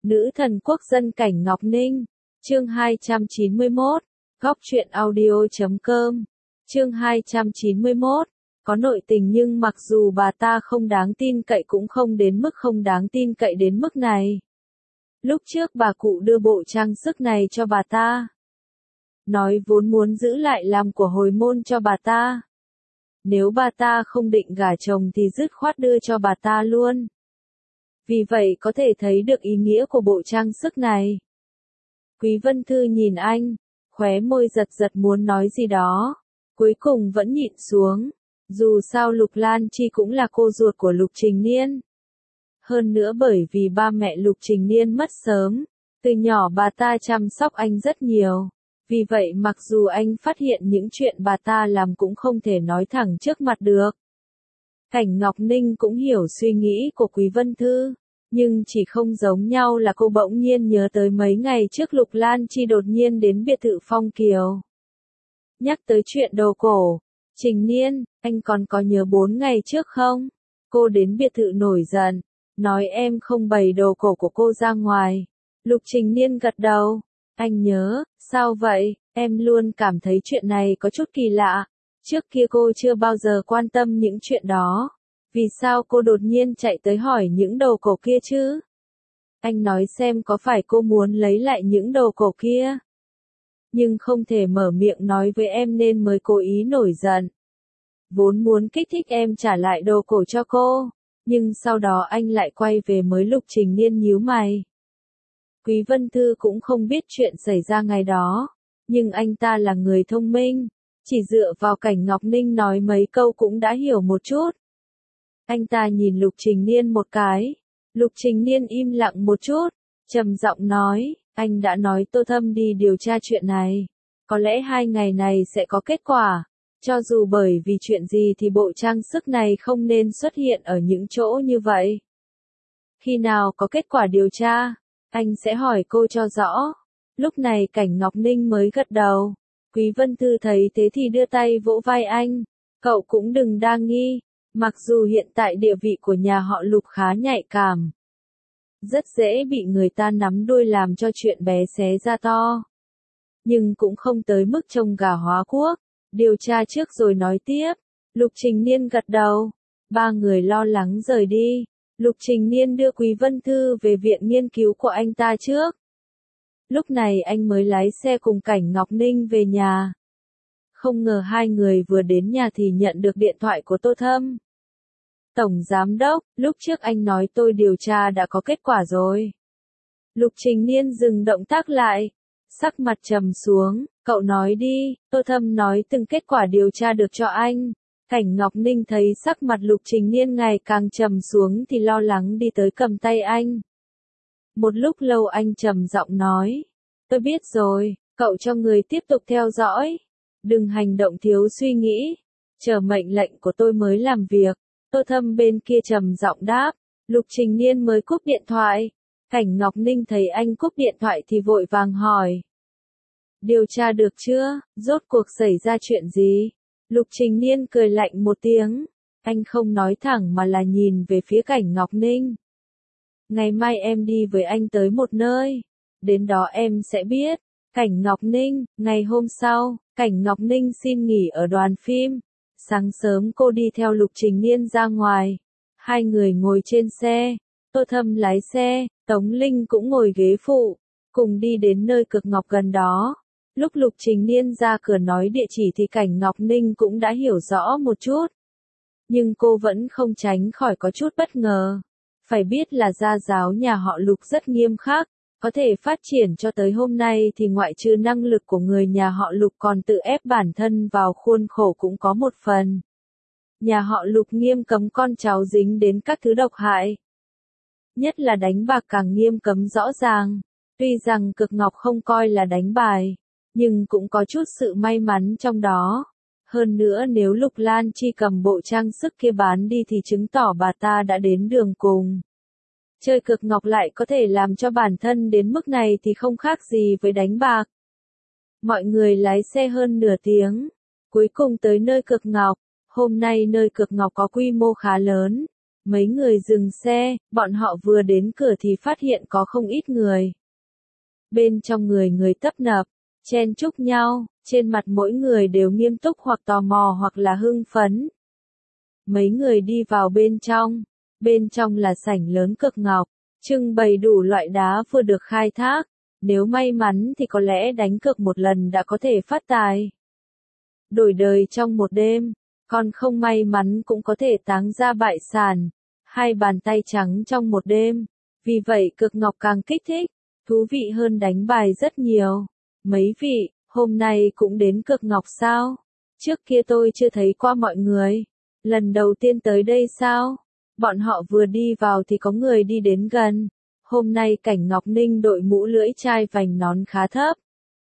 Nữ thần quốc dân Cảnh Ngọc Ninh. Chương 291. Góc truyện audio.com. Chương 291. Có nội tình nhưng mặc dù bà ta không đáng tin cậy cũng không đến mức không đáng tin cậy đến mức này. Lúc trước bà cụ đưa bộ trang sức này cho bà ta. Nói vốn muốn giữ lại làm của hồi môn cho bà ta. Nếu bà ta không định gả chồng thì dứt khoát đưa cho bà ta luôn. Vì vậy có thể thấy được ý nghĩa của bộ trang sức này. Quý Vân Thư nhìn anh, khóe môi giật giật muốn nói gì đó. Cuối cùng vẫn nhịn xuống. Dù sao Lục Lan Chi cũng là cô ruột của Lục Trình Niên. Hơn nữa bởi vì ba mẹ Lục Trình Niên mất sớm, từ nhỏ bà ta chăm sóc anh rất nhiều. Vì vậy mặc dù anh phát hiện những chuyện bà ta làm cũng không thể nói thẳng trước mặt được. Cảnh Ngọc Ninh cũng hiểu suy nghĩ của Quý Vân Thư, nhưng chỉ không giống nhau là cô bỗng nhiên nhớ tới mấy ngày trước Lục Lan Chi đột nhiên đến biệt thự Phong Kiều. Nhắc tới chuyện đồ cổ, Trình Niên, anh còn có nhớ 4 ngày trước không? Cô đến biệt thự nổi giận, nói em không bày đồ cổ của cô ra ngoài. Lục Trình Niên gật đầu, anh nhớ, sao vậy, em luôn cảm thấy chuyện này có chút kỳ lạ. Trước kia cô chưa bao giờ quan tâm những chuyện đó. Vì sao cô đột nhiên chạy tới hỏi những đồ cổ kia chứ? Anh nói xem có phải cô muốn lấy lại những đồ cổ kia? Nhưng không thể mở miệng nói với em nên mới cố ý nổi giận. Vốn muốn kích thích em trả lại đồ cổ cho cô, nhưng sau đó anh lại quay về mới Lục Trình Niên nhíu mày. Quý Vân Thư cũng không biết chuyện xảy ra ngày đó, nhưng anh ta là người thông minh, chỉ dựa vào Cảnh Ngọc Ninh nói mấy câu cũng đã hiểu một chút. Anh ta nhìn Lục Trình Niên một cái, Lục Trình Niên im lặng một chút, trầm giọng nói, anh đã nói Tô Thâm đi điều tra chuyện này, có lẽ 2 ngày này sẽ có kết quả, cho dù bởi vì chuyện gì thì bộ trang sức này không nên xuất hiện ở những chỗ như vậy. Khi nào có kết quả điều tra, anh sẽ hỏi cô cho rõ. Lúc này Cảnh Ngọc Ninh mới gật đầu. Quý Vân Thư thấy thế thì đưa tay vỗ vai anh, cậu cũng đừng đa nghi. Mặc dù hiện tại địa vị của nhà họ Lục khá nhạy cảm, rất dễ bị người ta nắm đuôi làm cho chuyện bé xé ra to, nhưng cũng không tới mức trông gà hóa quốc, điều tra trước rồi nói tiếp. Lục Trình Niên gật đầu, ba người lo lắng rời đi. Lục Trình Niên đưa Quý Vân Thư về viện nghiên cứu của anh ta trước. Lúc này anh mới lái xe cùng Cảnh Ngọc Ninh về nhà. Không ngờ hai người vừa đến nhà thì nhận được điện thoại của Tô Thâm. Tổng Giám Đốc, lúc trước anh nói tôi điều tra đã có kết quả rồi. Lục Trình Niên dừng động tác lại, sắc mặt trầm xuống, cậu nói đi. Tô Thâm nói từng kết quả điều tra được cho anh. Cảnh Ngọc Ninh thấy sắc mặt Lục Trình Niên ngày càng trầm xuống thì lo lắng đi tới cầm tay anh. Một lúc lâu anh trầm giọng nói, tôi biết rồi, cậu cho người tiếp tục theo dõi. Đừng hành động thiếu suy nghĩ, chờ mệnh lệnh của tôi mới làm việc. Tô Thâm bên kia trầm giọng đáp, Lục Trình Niên mới cúp điện thoại. Cảnh Ngọc Ninh thấy anh cúp điện thoại thì vội vàng hỏi. Điều tra được chưa, rốt cuộc xảy ra chuyện gì? Lục Trình Niên cười lạnh một tiếng, anh không nói thẳng mà là nhìn về phía Cảnh Ngọc Ninh. Ngày mai em đi với anh tới một nơi, đến đó em sẽ biết. Cảnh Ngọc Ninh, ngày hôm sau, Cảnh Ngọc Ninh xin nghỉ ở đoàn phim. Sáng sớm cô đi theo Lục Trình Niên ra ngoài. Hai người ngồi trên xe, Tô Thâm lái xe, Tống Linh cũng ngồi ghế phụ, cùng đi đến nơi Cực Ngọc gần đó. Lúc Lục Trình Niên ra cửa nói địa chỉ thì Cảnh Ngọc Ninh cũng đã hiểu rõ một chút. Nhưng cô vẫn không tránh khỏi có chút bất ngờ. Phải biết là gia giáo nhà họ Lục rất nghiêm khắc, có thể phát triển cho tới hôm nay thì ngoại trừ năng lực của người nhà họ Lục còn tự ép bản thân vào khuôn khổ cũng có một phần. Nhà họ Lục nghiêm cấm con cháu dính đến các thứ độc hại. Nhất là đánh bạc càng nghiêm cấm rõ ràng. Tuy rằng Cực Ngọc không coi là đánh bài, nhưng cũng có chút sự may mắn trong đó. Hơn nữa nếu Lục Lan Chi cầm bộ trang sức kia bán đi thì chứng tỏ bà ta đã đến đường cùng. Chơi Cực Ngọc lại có thể làm cho bản thân đến mức này thì không khác gì với đánh bạc. Mọi người lái xe hơn nửa tiếng, cuối cùng tới nơi Cực Ngọc. Hôm nay nơi Cực Ngọc có quy mô khá lớn, Mấy người dừng xe, bọn họ vừa đến cửa thì phát hiện có không ít người. Bên trong người người tấp nập, chen chúc nhau, trên mặt mỗi người đều nghiêm túc hoặc tò mò hoặc là hưng phấn. Mấy người đi vào bên trong là sảnh lớn cực ngọc, trưng bày đủ loại đá vừa được khai thác, nếu may mắn thì có lẽ đánh cược một lần đã có thể phát tài. Đổi đời trong một đêm, còn không may mắn cũng có thể táng ra bại sản, hai bàn tay trắng trong một đêm, vì vậy cược ngọc càng kích thích, thú vị hơn đánh bài rất nhiều. Mấy vị, hôm nay cũng đến cược ngọc sao? Trước kia tôi chưa thấy qua mọi người. Lần đầu tiên tới đây sao? Bọn họ vừa đi vào thì có người đi đến gần. Hôm nay Cảnh Ngọc Ninh đội mũ lưỡi chai vành nón khá thấp.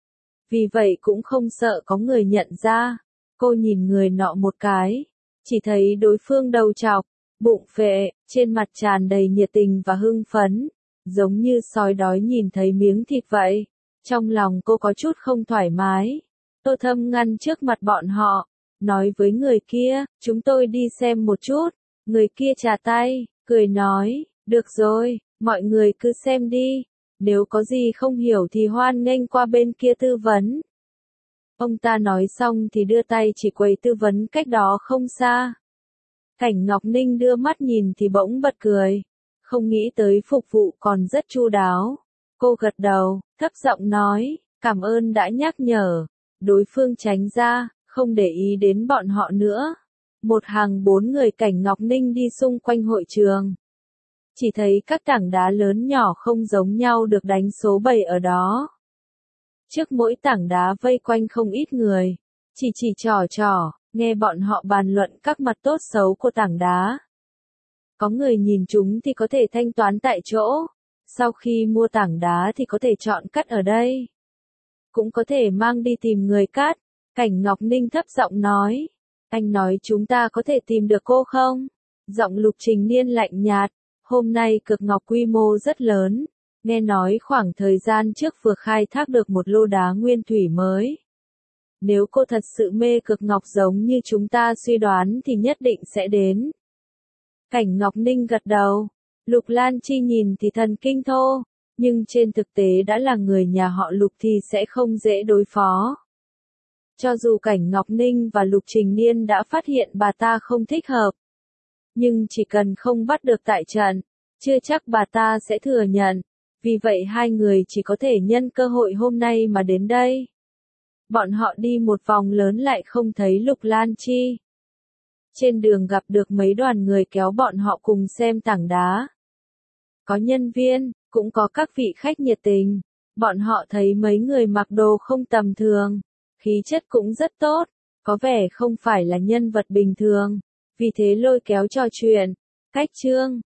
Vì vậy cũng không sợ có người nhận ra. Cô nhìn người nọ một cái. Chỉ thấy đối phương đầu trọc, bụng phệ, trên mặt tràn đầy nhiệt tình và hưng phấn. Giống như sói đói nhìn thấy miếng thịt vậy. Trong lòng cô có chút không thoải mái. Tô Thâm ngăn trước mặt bọn họ. Nói với người kia, chúng tôi đi xem một chút. Người kia chà tay, cười nói, được rồi, mọi người cứ xem đi. Nếu có gì không hiểu thì hoan nghênh qua bên kia tư vấn. Ông ta nói xong thì đưa tay chỉ quầy tư vấn cách đó không xa. Cảnh Ngọc Ninh đưa mắt nhìn thì bỗng bật cười. Không nghĩ tới phục vụ còn rất chu đáo. Cô gật đầu, thấp giọng nói, cảm ơn đã nhắc nhở. Đối phương tránh ra, không để ý đến bọn họ nữa. Một hàng 4 người Cảnh Ngọc Ninh đi xung quanh hội trường. Chỉ thấy các tảng đá lớn nhỏ không giống nhau được đánh số 7 ở đó. Trước mỗi tảng đá vây quanh không ít người. Chỉ trò, nghe bọn họ bàn luận các mặt tốt xấu của tảng đá. Có người nhìn chúng thì có thể thanh toán tại chỗ. Sau khi mua tảng đá thì có thể chọn cắt ở đây. Cũng có thể mang đi tìm người cắt. Cảnh Ngọc Ninh thấp giọng nói. Anh nói chúng ta có thể tìm được cô không? Giọng Lục Trình Niên lạnh nhạt. Hôm nay cược ngọc quy mô rất lớn. Nghe nói khoảng thời gian trước vừa khai thác được một lô đá nguyên thủy mới. Nếu cô thật sự mê cược ngọc giống như chúng ta suy đoán thì nhất định sẽ đến. Cảnh Ngọc Ninh gật đầu. Lục Lan Chi nhìn thì thần kinh thô. Nhưng trên thực tế đã là người nhà họ Lục thì sẽ không dễ đối phó. Cho dù Cảnh Ngọc Ninh và Lục Trình Niên đã phát hiện bà ta không thích hợp. Nhưng chỉ cần không bắt được tại trận, chưa chắc bà ta sẽ thừa nhận. Vì vậy hai người chỉ có thể nhân cơ hội hôm nay mà đến đây. Bọn họ đi một vòng lớn lại không thấy Lục Lan Chi. Trên đường gặp được mấy đoàn người kéo bọn họ cùng xem tảng đá. Có nhân viên, cũng có các vị khách nhiệt tình. Bọn họ thấy mấy người mặc đồ không tầm thường. Khí chất cũng rất tốt, có vẻ không phải là nhân vật bình thường, vì thế lôi kéo trò chuyện. Cách chương